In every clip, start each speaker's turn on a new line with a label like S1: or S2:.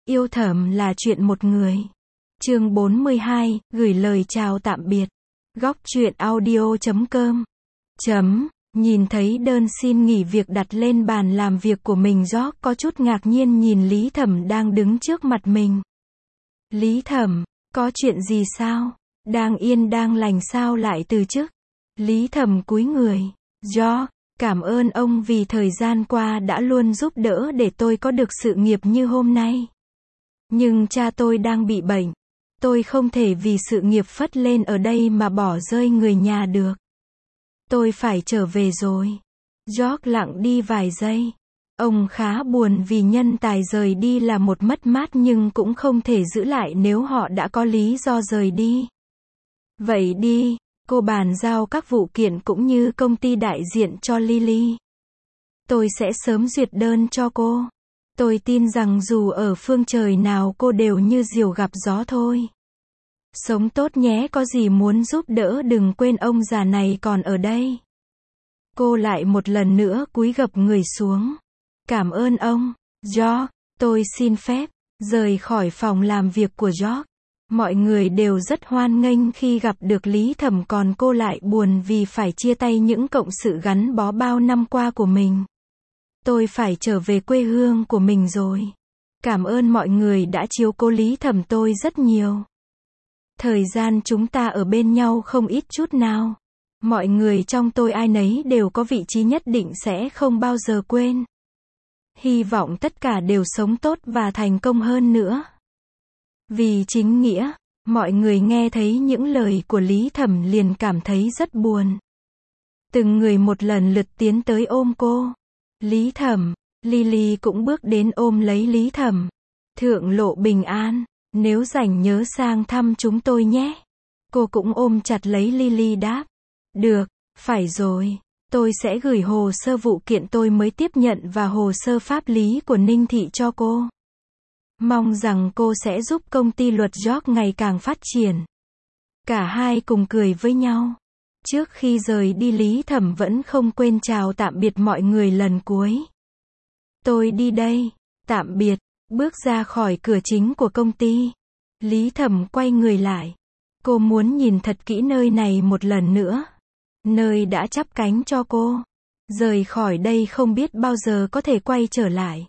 S1: Yêu thầm là chuyện một người. Chương 42, gửi lời chào tạm biệt. Góc truyện audio.com. Nhìn thấy đơn xin nghỉ việc đặt lên bàn làm việc của mình, George có chút ngạc nhiên nhìn Lý Thẩm đang đứng trước mặt mình. Lý Thẩm, có chuyện gì sao? Đang yên đang lành sao lại từ chức? Lý Thẩm cúi người. George, cảm ơn ông vì thời gian qua đã luôn giúp đỡ để tôi có được sự nghiệp như hôm nay. Nhưng cha tôi đang bị bệnh. Tôi không thể vì sự nghiệp phất lên ở đây mà bỏ rơi người nhà được. Tôi phải trở về rồi. George lặng đi vài giây. Ông khá buồn vì nhân tài rời đi là một mất mát nhưng cũng không thể giữ lại nếu họ đã có lý do rời đi. Vậy đi, cô bàn giao các vụ kiện cũng như công ty đại diện cho Lily. Tôi sẽ sớm duyệt đơn cho cô. Tôi tin rằng dù ở phương trời nào cô đều như diều gặp gió thôi. Sống tốt nhé, có gì muốn giúp đỡ đừng quên ông già này còn ở đây. Cô lại một lần nữa cúi gập người xuống. Cảm ơn ông, George. Tôi xin phép rời khỏi phòng làm việc của George. Mọi người đều rất hoan nghênh khi gặp được Lý Thẩm, còn cô lại buồn vì phải chia tay những cộng sự gắn bó bao năm qua của mình. Tôi phải trở về quê hương của mình rồi. Cảm ơn mọi người đã chiếu cố Lý Thẩm tôi rất nhiều. Thời gian chúng ta ở bên nhau không ít chút nào. Mọi người trong tôi ai nấy đều có vị trí nhất định sẽ không bao giờ quên. Hy vọng tất cả đều sống tốt và thành công hơn nữa. Vì chính nghĩa, mọi người nghe thấy những lời của Lý Thẩm liền cảm thấy rất buồn. Từng người một lần lượt tiến tới ôm cô. Lý Thẩm, Lily cũng bước đến ôm lấy Lý Thẩm. Thượng lộ bình an, nếu rảnh nhớ sang thăm chúng tôi nhé. Cô cũng ôm chặt lấy Lily đáp. Được, phải rồi, tôi sẽ gửi hồ sơ vụ kiện tôi mới tiếp nhận và hồ sơ pháp lý của Ninh Thị cho cô. Mong rằng cô sẽ giúp công ty luật George ngày càng phát triển. Cả hai cùng cười với nhau. Trước khi rời đi, Lý Thẩm vẫn không quên chào tạm biệt mọi người lần cuối. Tôi đi đây, tạm biệt. Bước ra khỏi cửa chính của công ty, Lý Thẩm quay người lại. Cô muốn nhìn thật kỹ nơi này một lần nữa. Nơi đã chắp cánh cho cô. Rời khỏi đây không biết bao giờ có thể quay trở lại.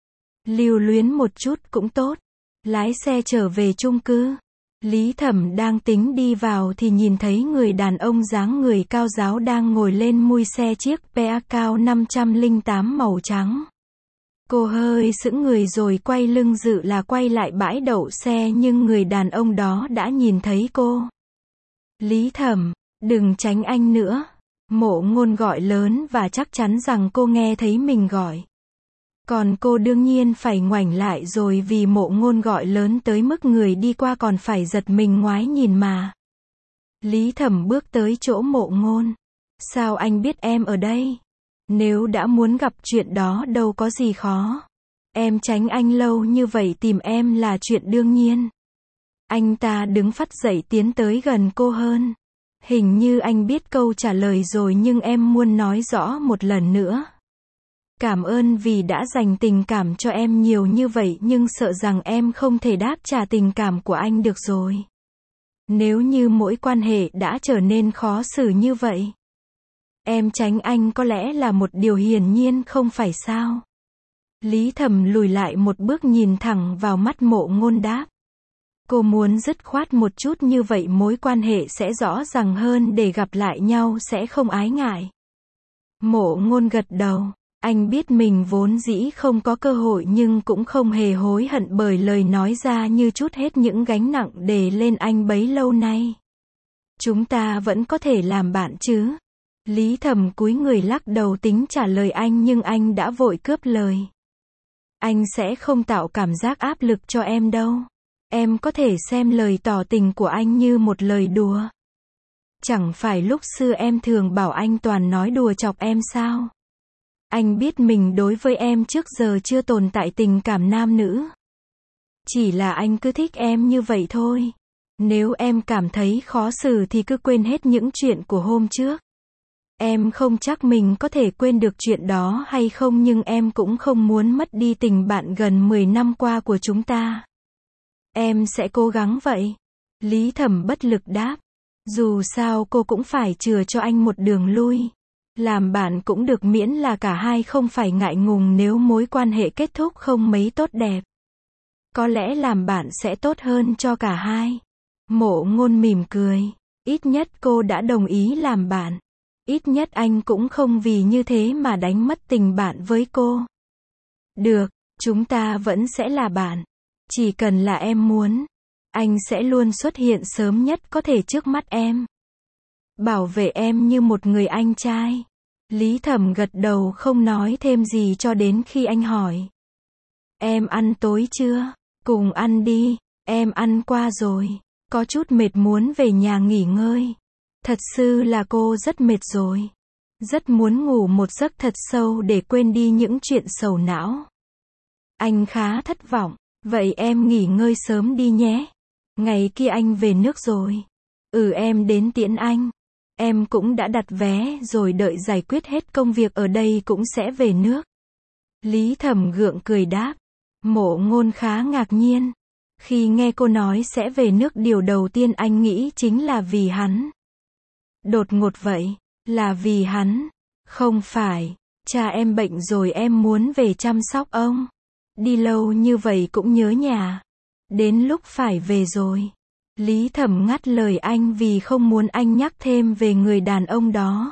S1: Lưu luyến một chút cũng tốt. Lái xe trở về chung cư. Lý Thẩm đang tính đi vào thì nhìn thấy người đàn ông dáng người cao ráo đang ngồi lên mui xe chiếc PA cao 508 màu trắng. Cô hơi sững người rồi quay lưng dự là quay lại bãi đậu xe, nhưng người đàn ông đó đã nhìn thấy cô. Lý Thẩm, đừng tránh anh nữa. Mộ Ngôn gọi lớn và chắc chắn rằng cô nghe thấy mình gọi. Còn cô đương nhiên phải ngoảnh lại rồi vì Mộ Ngôn gọi lớn tới mức người đi qua còn phải giật mình ngoái nhìn mà. Lý Thẩm bước tới chỗ Mộ Ngôn. Sao anh biết em ở đây? Nếu đã muốn gặp chuyện đó đâu có gì khó. Em tránh anh lâu như vậy tìm em là chuyện đương nhiên. Anh ta đứng phắt dậy tiến tới gần cô hơn. Hình như anh biết câu trả lời rồi nhưng em muốn nói rõ một lần nữa. Cảm ơn vì đã dành tình cảm cho em nhiều như vậy, nhưng sợ rằng em không thể đáp trả tình cảm của anh được rồi. Nếu như mỗi quan hệ đã trở nên khó xử như vậy, em tránh anh có lẽ là một điều hiển nhiên không phải sao? Lý Thẩm lùi lại một bước nhìn thẳng vào mắt Mộ Ngôn đáp. Cô muốn dứt khoát một chút như vậy mối quan hệ sẽ rõ ràng hơn, để gặp lại nhau sẽ không ái ngại. Mộ Ngôn gật đầu. Anh biết mình vốn dĩ không có cơ hội nhưng cũng không hề hối hận bởi lời nói ra như trút hết những gánh nặng đè lên anh bấy lâu nay. Chúng ta vẫn có thể làm bạn chứ? Lý Thẩm cúi người lắc đầu tính trả lời anh nhưng anh đã vội cướp lời. Anh sẽ không tạo cảm giác áp lực cho em đâu. Em có thể xem lời tỏ tình của anh như một lời đùa. Chẳng phải lúc xưa em thường bảo anh toàn nói đùa chọc em sao? Anh biết mình đối với em trước giờ chưa tồn tại tình cảm nam nữ. Chỉ là anh cứ thích em như vậy thôi. Nếu em cảm thấy khó xử thì cứ quên hết những chuyện của hôm trước. Em không chắc mình có thể quên được chuyện đó hay không, nhưng em cũng không muốn mất đi tình bạn gần 10 năm qua của chúng ta. Em sẽ cố gắng vậy. Lý Thẩm bất lực đáp. Dù sao cô cũng phải chừa cho anh một đường lui. Làm bạn cũng được, miễn là cả hai không phải ngại ngùng nếu mối quan hệ kết thúc không mấy tốt đẹp. Có lẽ làm bạn sẽ tốt hơn cho cả hai. Mộ Ngôn mỉm cười. Ít nhất cô đã đồng ý làm bạn. Ít nhất anh cũng không vì như thế mà đánh mất tình bạn với cô. Được, chúng ta vẫn sẽ là bạn. Chỉ cần là em muốn, anh sẽ luôn xuất hiện sớm nhất có thể trước mắt em. Bảo vệ em như một người anh trai. Lý Thẩm gật đầu không nói thêm gì cho đến khi anh hỏi. Em ăn tối chưa? Cùng ăn đi, em ăn qua rồi. Có chút mệt muốn về nhà nghỉ ngơi. Thật sự là cô rất mệt rồi. Rất muốn ngủ một giấc thật sâu để quên đi những chuyện sầu não. Anh khá thất vọng. Vậy em nghỉ ngơi sớm đi nhé. Ngày kia anh về nước rồi. Em đến tiễn anh. Em cũng đã đặt vé rồi, đợi giải quyết hết công việc ở đây cũng sẽ về nước. Lý Thẩm gượng cười đáp. Mộ Ngôn khá ngạc nhiên. Khi nghe cô nói sẽ về nước, điều đầu tiên anh nghĩ chính là vì hắn. Đột ngột vậy, là vì hắn. Không phải, cha em bệnh rồi em muốn về chăm sóc ông. Đi lâu như vậy cũng nhớ nhà. Đến lúc phải về rồi. Lý Thẩm ngắt lời anh vì không muốn anh nhắc thêm về người đàn ông đó.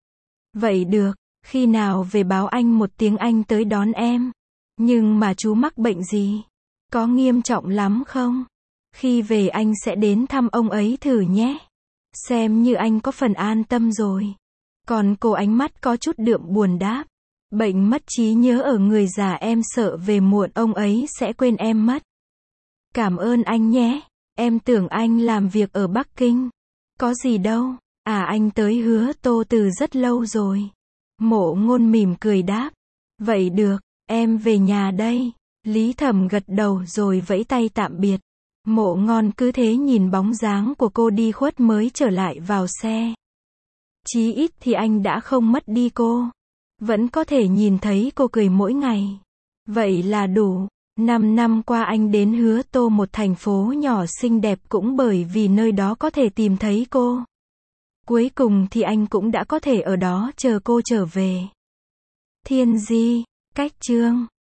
S1: Vậy được, khi nào về báo anh một tiếng, anh tới đón em. Nhưng mà chú mắc bệnh gì? Có nghiêm trọng lắm không? Khi về anh sẽ đến thăm ông ấy thử nhé. Xem như anh có phần an tâm rồi. Còn cô, ánh mắt có chút đượm buồn đáp. Bệnh mất trí nhớ ở người già, em sợ về muộn ông ấy sẽ quên em mất. Cảm ơn anh nhé. Em tưởng anh làm việc ở Bắc Kinh. Có gì đâu. Anh tới Hứa Tô từ rất lâu rồi. Mộ Ngôn mỉm cười đáp. Vậy được, em về nhà đây. Lý Thẩm gật đầu rồi vẫy tay tạm biệt. Mộ Ngôn cứ thế nhìn bóng dáng của cô đi khuất mới trở lại vào xe. Chí ít thì anh đã không mất đi cô. Vẫn có thể nhìn thấy cô cười mỗi ngày. Vậy là đủ. 5 năm qua anh đến Hứa Tô, một thành phố nhỏ xinh đẹp, cũng bởi vì nơi đó có thể tìm thấy cô. Cuối cùng thì anh cũng đã có thể ở đó chờ cô trở về. Thiên Di, cách chương